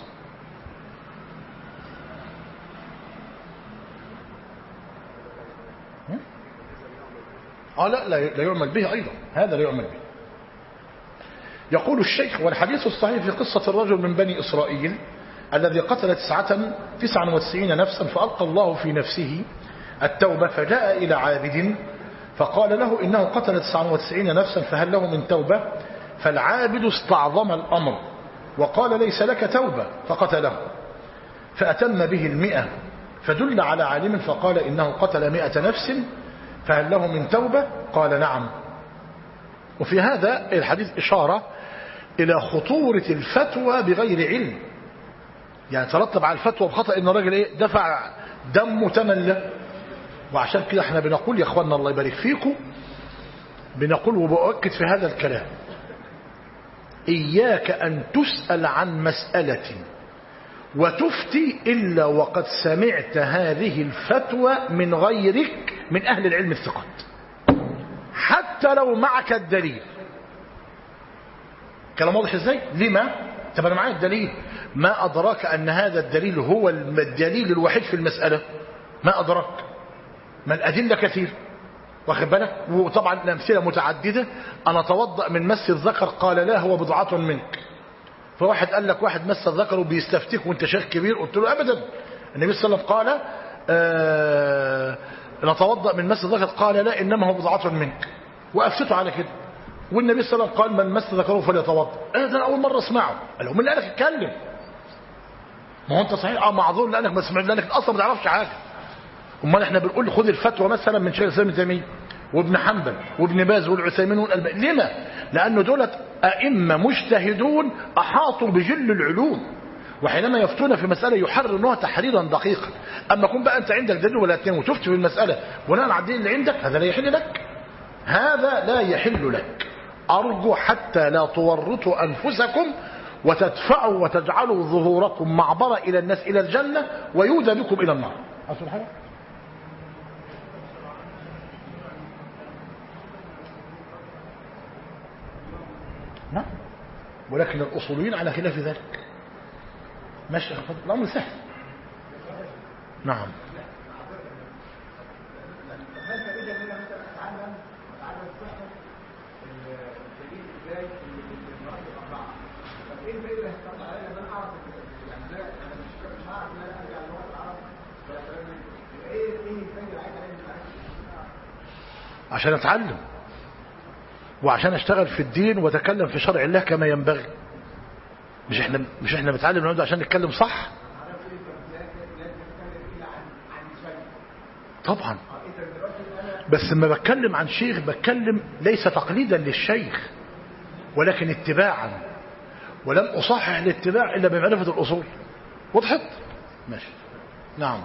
لا يعمل به أيضا. هذا لا يعمل به. يقول الشيخ والحديث الصحيح في قصة الرجل من بني إسرائيل الذي قتل 99 نفسا فألقى الله في نفسه التوبة فجاء إلى عابد فقال له إنه قتل 99 نفسا فهل له من توبة؟ فالعابد استعظم الأمر وقال ليس لك توبة فقتله فأتم به 100 فدل على عالم فقال إنه قتل 100 نفس فهل له من توبة؟ قال نعم. وفي هذا الحديث إشارة إلى خطورة الفتوى بغير علم. يعني ترتب على الفتوى بخطأ إن الراجل دفع دمه تملى. وعشان كده احنا بنقول يا اخوانا الله يبارك فيكم، بنقول وبأكد في هذا الكلام: إياك أن تسأل عن مسألة وتفتي إلا وقد سمعت هذه الفتوى من غيرك من أهل العلم الثقات، حتى لو معك الدليل. كلام واضح ازاي؟ لما؟ طب انا معايا الدليل، ما أدراك أن هذا الدليل هو الدليل الوحيد في المسألة؟ ما أدراك؟ ما الأدلة كثير، واخد بالك؟ وطبعا الأمثلة متعددة. أنا أتوضأ من مس الذكر، قال لا هو بضعة منك. فواحد قال لك واحد مس الذكر وبيستفتيك وانت شيخ كبير، قلت له أبدا، النبي صلى الله عليه وسلم قال نتوضأ من مس الذكر، قال لا إنما هو بضعة منك، وأفتته على كده. والنبي صلى الله عليه وسلم قال من مس ذكره فليتوضأ. ده أنا أول مرة أسمعه. قال له من اللي قالك اتكلم؟ ما هو أنت صحيح معذور لأنك ما سمعت، لأنك أصلا ما تعرفش حاجة. امال احنا بنقول خذ الفتوى مثلا من شيخ الاسلام ابن تيميه وابن حنبل وابن باز والعثيمين والالباني. لما؟ لانه دولت ائمه مجتهدون احاطوا بجل العلوم، وحينما يفتون في مساله يحررونها تحريرا دقيقا. اما كن بقى انت عندك دليل ولا اتنين وتفتي في المساله بناء على الدليل اللي عندك، هذا لا يحل لك. هذا لا يحل لك. ارجو حتى لا تورطوا انفسكم وتدفعوا وتجعلوا ظهوركم معبره الى الناس الى الجنه ويودى بكم الى النار. أصل حاجه؟ ولكن الأصوليين على خلاف ذلك. ماشي، الأمر سهل. نعم. عشان اتعلم وعشان اشتغل في الدين واتكلم في شرع الله كما ينبغي. مش احنا بنتعلم النهارده عشان نتكلم صح. طبعا، بس لما بتكلم عن شيخ بتكلم ليس تقليدا للشيخ ولكن اتباعا، ولم اصحح الاتباع الا بمعرفه الاصول. وضحت؟ ماشي. نعم.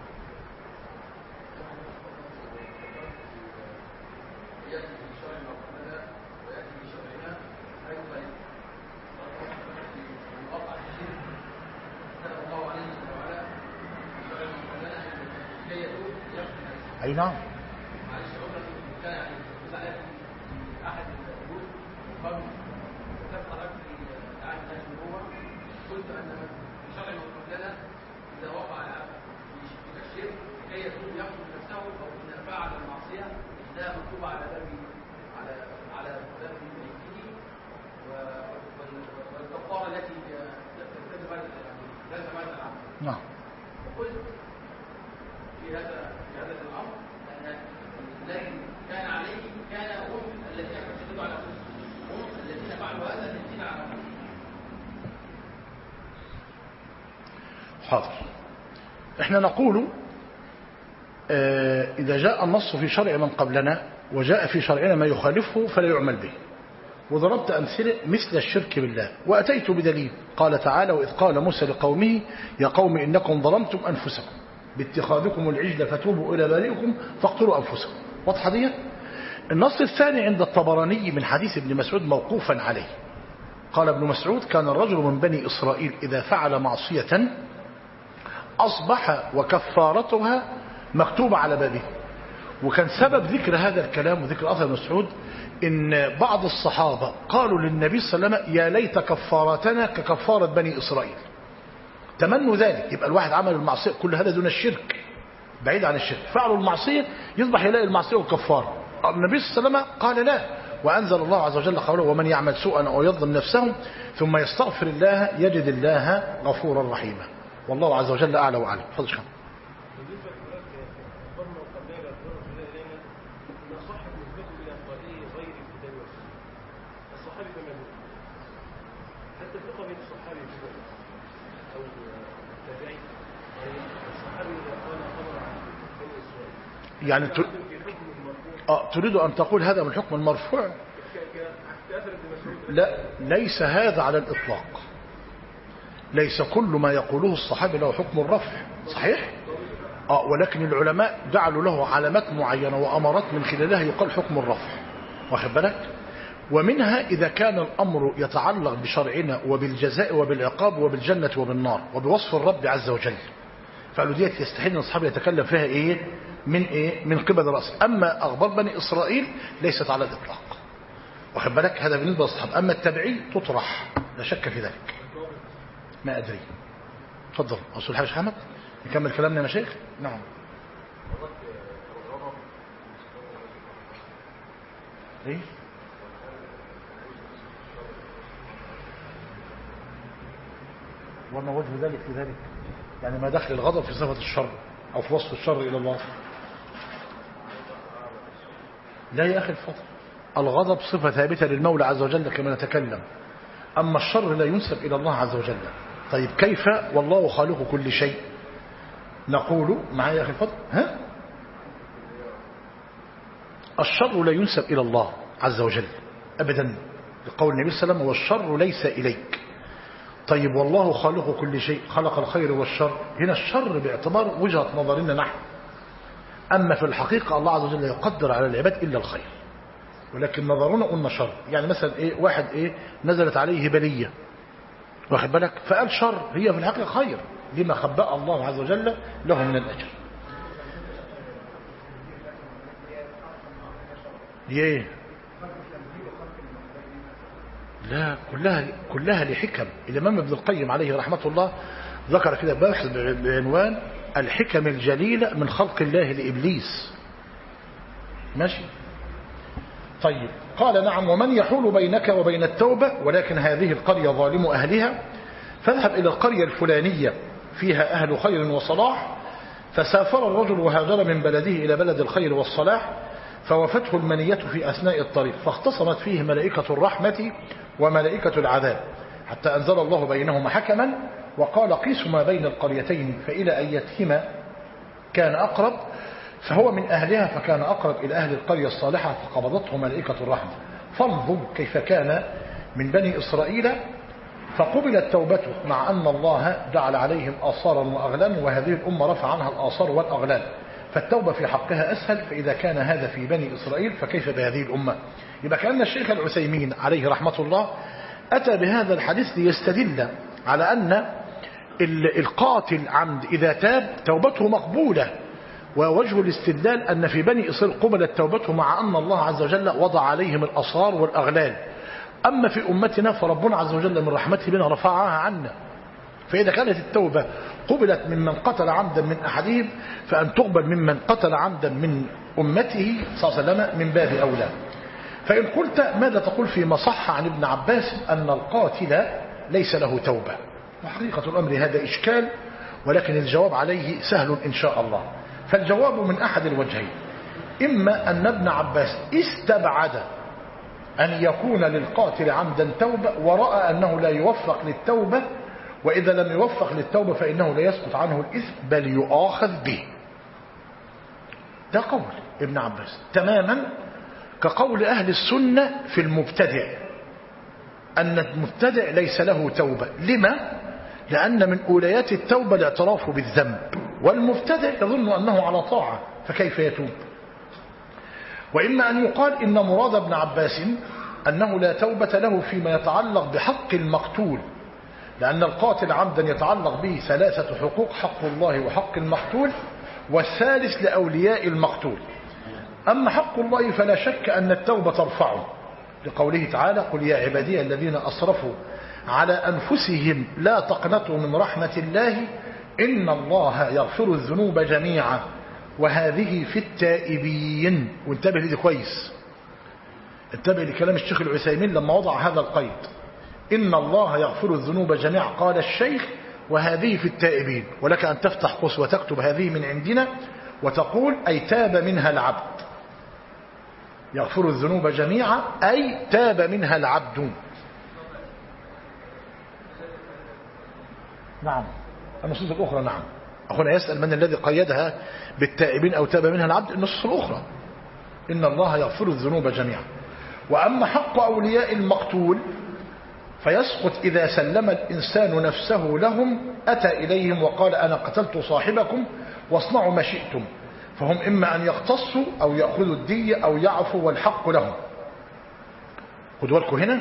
أي نعم. نعم. في هذا الامر ان الذي كان عليه كان هم الذين كذبوا على هم الذين فعلوا هذا الذين على حاضر. احنا نقول اذا جاء النص في شرع من قبلنا وجاء في شرعنا ما يخالفه فلا يعمل به. وضربت أمثلة مثل الشرك بالله وأتيت بدليل. قال تعالى: وإذ قال موسى لقومه يا قوم إنكم ظلمتم أنفسكم باتخاذكم العجل فتوبوا إلى بارئكم فاقتلوا أنفسكم. واضحة دي؟ النص الثاني عند الطبراني من حديث ابن مسعود موقوفا عليه. قال ابن مسعود: كان الرجل من بني إسرائيل إذا فعل معصية أصبح وكفارتها مكتوبة على بابه. وكان سبب ذكر هذا الكلام وذكر أثر ابن مسعود إن بعض الصحابة قالوا للنبي صلى الله عليه وسلم: يا ليت كفارتنا ككفارة بني إسرائيل. تمنوا ذلك. يبقى الواحد عمل المعصية كل هذا دون الشرك، بعيد عن الشرك، فعلوا المعصية يصبح يلاقي المعصية والكفارة. النبي صلى الله عليه وسلم قال: لا. وأنزل الله عز وجل قوله: ومن يعمل سوءا أو يظلم نفسه ثم يستغفر الله يجد الله غفورا رحيما. والله عز وجل أعلى وأعلم. فضل شكرا. يعني تريد أن تقول هذا من حكم المرفوع؟ لا، ليس هذا على الإطلاق. ليس كل ما يقوله الصحابي له حكم الرفع. صحيح؟ ولكن العلماء جعلوا له علامات معينة وأمارات من خلالها يقال حكم الرفع. واخد بالك؟ ومنها إذا كان الأمر يتعلق بشرعنا وبالجزاء وبالعقاب وبالجنة وبالنار وبوصف الرب عز وجل، فقالوا ديت يستحيل ان الصحابي يتكلم فيها من قبل رأس. أما أخبار بني إسرائيل ليست على الإطلاق. واخد بالك؟ هذا بالنسبة للصحابة. أما التبعي تطرح، لا شك في ذلك. ما أدري. تفضل أصول حاج حامد نكمل كلامنا يا مشايخ. نعم. ايه وما وجه ذلك في ذلك؟ يعني ما دخل الغضب في صفة الشر أو في وصف الشر إلى الله؟ لا يا أخي الفضل، الغضب صفة ثابتة للمولى عز وجل كما نتكلم، أما الشر لا ينسب إلى الله عز وجل. طيب كيف والله خالق كل شيء؟ نقول معايا يا أخي الفضل، الشر لا ينسب إلى الله عز وجل أبدا، لقول النبي صلى الله عليه وسلم: والشر ليس إليك. طيب والله خالق كل شيء، خلق الخير والشر. هنا الشر باعتبار وجهة نظرنا نحن، أما في الحقيقة الله عز وجل يقدر على العباد إلا الخير، ولكن نظرنا قلنا شر. يعني مثلا واحد نزلت عليه بلية، واخد بالك، فقال شر، هي في الحقيقة خير لما خبأ الله عز وجل له من الأجر. لا، كلها لحكم. الإمام ابن القيم عليه رحمة الله ذكر كده بحث بعنوان الحكم الجليلة من خلق الله لإبليس. ماشي. طيب، قال نعم. ومن يحول بينك وبين التوبة ولكن هذه القرية ظالم أهلها فاذهب إلى القرية الفلانية فيها أهل خير وصلاح. فسافر الرجل وهاجر من بلده إلى بلد الخير والصلاح فوفته المنية في أثناء الطريق فاختصمت فيه ملائكة الرحمة وملائكة العذاب حتى أنزل الله بينهما حكما وقال قيسوا ما بين القريتين فإلى أيتهما كان أقرب فهو من أهلها فكان أقرب إلى أهل القرية الصالحة فقبضته ملائكة الرحمة. فانظر كيف كان من بني إسرائيل فقبلت توبته مع أن الله جعل عليهم آثارا وأغلالا وهذه الأمة رفع عنها الآثار والأغلال فالتوبة في حقها أسهل. فإذا كان هذا في بني إسرائيل فكيف بهذه الأمة؟ يبقى كأن الشيخ العثيمين عليه رحمة الله أتى بهذا الحديث ليستدل على أن القاتل عمد إذا تاب توبته مقبولة. ووجه الاستدلال أن في بني إسرائيل قبلت توبته مع أن الله عز وجل وضع عليهم الأصار والأغلال. أما في أمتنا فربنا عز وجل من رحمته بنا رفعها عنا. فإذا كانت التوبة قبلت ممن قتل عمدا من أحدهم فأن تقبل ممن قتل عمدا من أمته صلى الله عليه وسلم من باب أولى. فإن قلت ماذا تقول فيما صح عن ابن عباس أن القاتل ليس له توبة؟ وحقيقة الأمر هذا إشكال ولكن الجواب عليه سهل إن شاء الله. فالجواب من أحد الوجهين: إما أن ابن عباس استبعد أن يكون للقاتل عمدا توبة ورأى أنه لا يوفق للتوبة وإذا لم يوفق للتوبة فإنه لا يسقط عنه الإثم بل يؤاخذ به. ده قول ابن عباس تماما كقول أهل السنة في المبتدع أن المبتدع ليس له توبة. لما؟ لأن من أوليات التوبة الاعتراف بالذنب والمبتدع يظن أنه على طاعة فكيف يتوب؟ وإما أن يقال إن مراد ابن عباس أنه لا توبة له فيما يتعلق بحق المقتول لأن القاتل عمدا يتعلق به ثلاثة حقوق: حق الله وحق المقتول والثالث لأولياء المقتول. أما حق الله فلا شك أن التوبة ترفعه لقوله تعالى: قل يا عبادي الذين أسرفوا على أنفسهم لا تقنطوا من رحمة الله إن الله يغفر الذنوب جميعا وهذه في التائبين. وانتبه لدي كويس، انتبه لكلام الشيخ العثيمين لما وضع هذا القيد: إن الله يغفر الذنوب جميعا. قال الشيخ: وهذه في التائبين. ولك أن تفتح قوس وتكتب هذه من عندنا وتقول: أي تاب منها العبد. يغفر الذنوب جميعا أي تاب منها العبد. نعم، النصوص الأخرى. نعم، أخونا يسأل من الذي قيدها بالتائبين أو تاب منها العبد؟ النصوص الأخرى: إن الله يغفر الذنوب جميعا. وأما حق أولياء المقتول فيسقط إذا سلم الإنسان نفسه لهم، أتى إليهم وقال: أنا قتلت صاحبكم واصنعوا ما شئتم. فهم إما أن يقتصوا أو يأخذوا الدية أو يعفوا والحق لهم. خدوا بالكم هنا،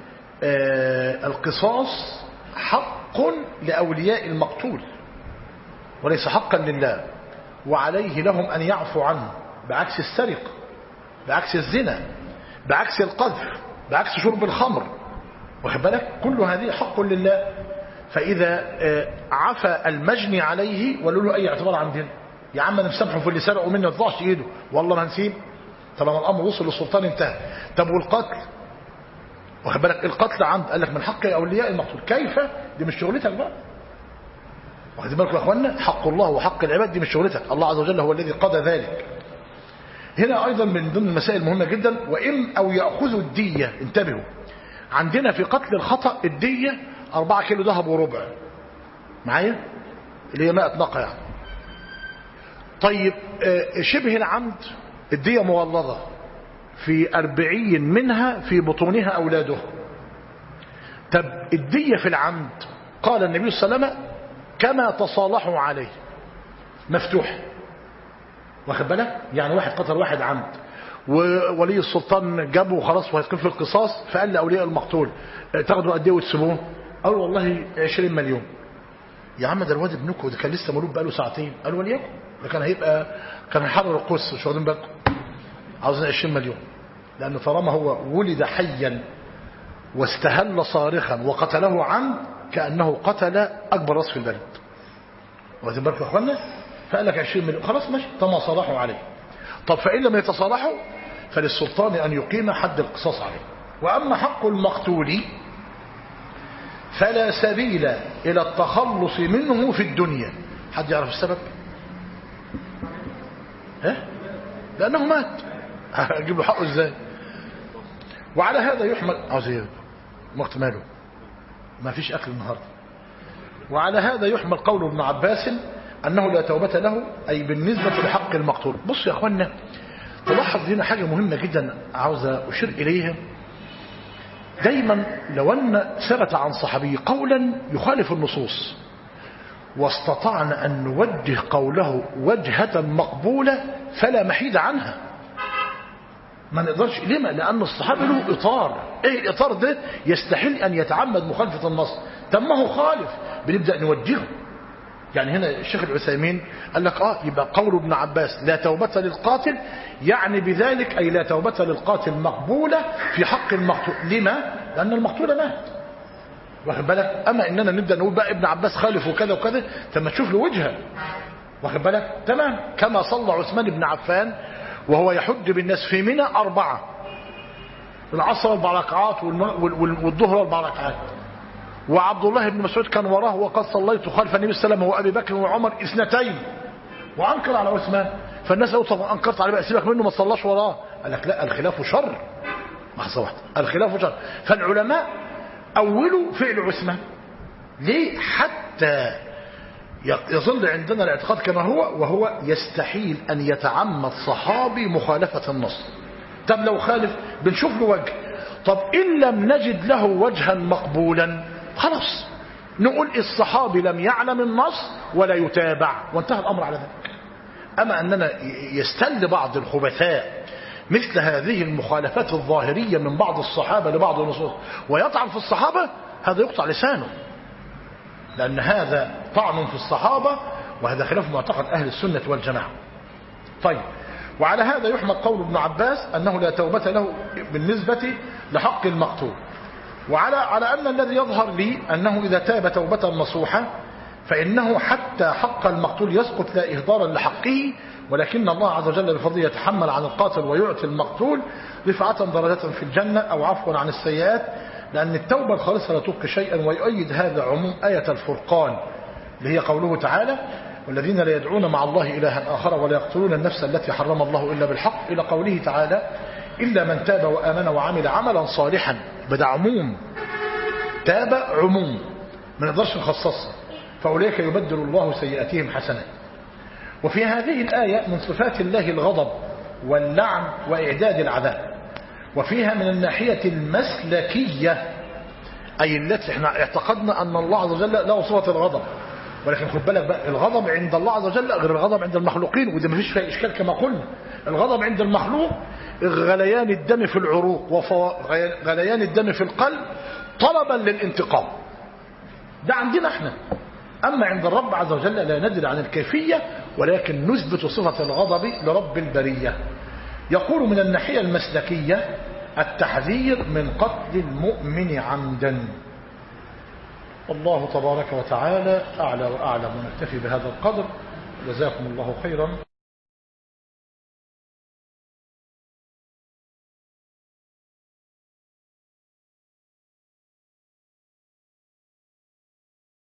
القصاص حق لأولياء المقتول وليس حقا لله، وعليه لهم أن يعفوا عنه، بعكس السرقة، بعكس الزنا، بعكس القذف، بعكس شرب الخمر. واخد بالك؟ كل هذه حق لله. فإذا عفى المجني عليه ولو له أي اعتبار عندنا: يا عم أنا مسامحه في اللي سرقوا مني، ما تضعش إيده، والله ما هنسيب طالما الأمر وصل للسلطان انتهى. طب والقتل؟ واخد بالك؟ القتل عمد، قال لك من حق أولياء المقتول. كيف؟ دي مش شغلتك بقى. واخد بالكم يا اخوانا؟ حق الله وحق العباد دي مش شغلتك، الله عز وجل هو الذي قضى ذلك. هنا أيضا من ضمن المسائل المهمة جدا: وإن أو يأخذوا الدية. انتبهوا، عندنا في قتل الخطأ الدية 4 كيلو ذهب وربع، معايا؟ اللي هي 100 نقة يعني. طيب شبه العمد الدية مغلظة في 40 منها في بطونها أولاده. طب الدية في العمد قال النبي صلى الله عليه وسلم: كما تصالحوا عليه، مفتوح. واخد بالك؟ يعني واحد قتل واحد عمد وولي السلطان جابه وخلاص وهيتقف في القصاص، فقال لأولياء المقتول: تاخدوا قد ايه وتسيبوه؟ قالوا: والله 20 مليون. يا عم ده الواد ابنكم ده كان لسه مولود بقاله ساعتين. قالوا: وليكن، ده كان هيحرر القدس، مش واخدين بالكم؟ عاوزين 20 مليون، لأنه طالما هو ولد حيا واستهل صارخا وقتله عمد كأنه قتل أكبر راس في البلد. واخدين بالكم يا اخوانا؟ فقال لك 20 مليون خلاص ماشي تماصلحوا عليه. طب فإن لم يتصالحوا فللسلطان أن يقيم حد القصاص عليه. وأما حق المقتول فلا سبيل إلى التخلص منه في الدنيا. حد يعرف السبب؟ لأنه مات، هجيب له حقه ازاي؟ وعلى هذا يحمل عزيز وقت ماله ما فيش أكل النهاردة. وعلى هذا يحمل قول ابن عباس أنه لا توبة له، أي بالنسبة لحق المقتول. بص يا أخوانا، تلاحظ هنا حاجة مهمة جدا عاوز أشير إليها. دايما لو أن ثبت عن صحابي قولا يخالف النصوص واستطعنا أن نوجه قوله وجهة مقبولة فلا محيد عنها. ما نقدرش. لما؟ لأن الصحابي له إطار. إيه الإطار ده؟ يستحيل أن يتعمد مخالفة النص. تمه خالف بنبدأ نوجهه. يعني هنا الشيخ العثيمين قال لك يبقى قول ابن عباس لا توبة للقاتل يعني بذلك أي لا توبة للقاتل مقبولة في حق المقتول. لما؟ لأن المقتول مات. واخد بالك؟ أما إننا نبدأ نقول بقى ابن عباس خالف وكذا وكذا، ثم تشوف له وجهة. واخد بالك؟ تمام. كما صلى عثمان بن عفان وهو يحج بالناس في منى 4، العصر 4 ركعات والظهر 4 ركعات. وعبد الله بن مسعود كان وراه وقد صليت خلف النبي صلى الله عليه وسلم وابي بكر وعمر 2، وانكر على عثمان. فالناس قالوا طب انكرت عليه بقى سيبك منه ما تصلاش وراه. قال لك لا، الخلاف شر. لحظه واحده، الخلاف شر. فالعلماء اولوا فعل عثمان ليه؟ حتى يظل عندنا الاعتقاد كما هو، وهو يستحيل ان يتعمد صحابي مخالفه النص. طب لو خالف بنشوف له وجه. طب ان لم نجد له وجها مقبولا خلاص نقول الصحابي لم يعلم النص ولا يتابع وانتهى الامر على ذلك. اما اننا يستل بعض الخبثاء مثل هذه المخالفات الظاهرية من بعض الصحابة لبعض النصوص ويطعن في الصحابة، هذا يقطع لسانه، لأن هذا طعن في الصحابة وهذا خلاف معتقد أهل السنة والجماعة. طيب، وعلى هذا يحمل قول ابن عباس أنه لا توبة له بالنسبة لحق المقتول. على أن الذي يظهر لي أنه إذا تاب توبة نصوحة فإنه حتى حق المقتول يسقط لا إهدارا لحقه، ولكن الله عز وجل بفضله يتحمل عن القاتل ويعطي المقتول رفعة درجة في الجنة أو عفوا عن السيئات، لأن التوبة الخالصة لا تبقي شيئا. ويؤيد هذا عموم آية الفرقان اللي هي قوله تعالى والذين لا يدعون مع الله إلها آخر ولا يقتلون النفس التي حرم الله إلا بالحق، إلى قوله تعالى إلا من تاب وآمن وعمل عملا صالحا. بدأ عموم، تاب عموم ما نقدرش نخصصها. فأولئك يبدل الله سيئاتهم حسنات. وفي هذه الآية من صفات الله الغضب واللعن وإعداد العذاب، وفيها من الناحية المسلكية أي التي احنا اعتقدنا أن الله عز وجل له صفة الغضب، ولكن خد بالك بقى الغضب عند الله عز وجل غير الغضب عند المخلوقين، وده مفيش فيها إشكال كما قلنا. الغضب عند المخلوق غليان الدم في العروق وغليان الدم في القلب طلبا للانتقام، ده عندنا احنا. أما عند الرب عز وجل لا ندري عن الكيفية، ولكن نثبت صفة الغضب لرب البرية. يقول من الناحية المسلكية التحذير من قتل المؤمن عمدا. الله تبارك وتعالى أعلى وأعلم، ونكتفي بهذا القدر. جزاكم الله خيرا.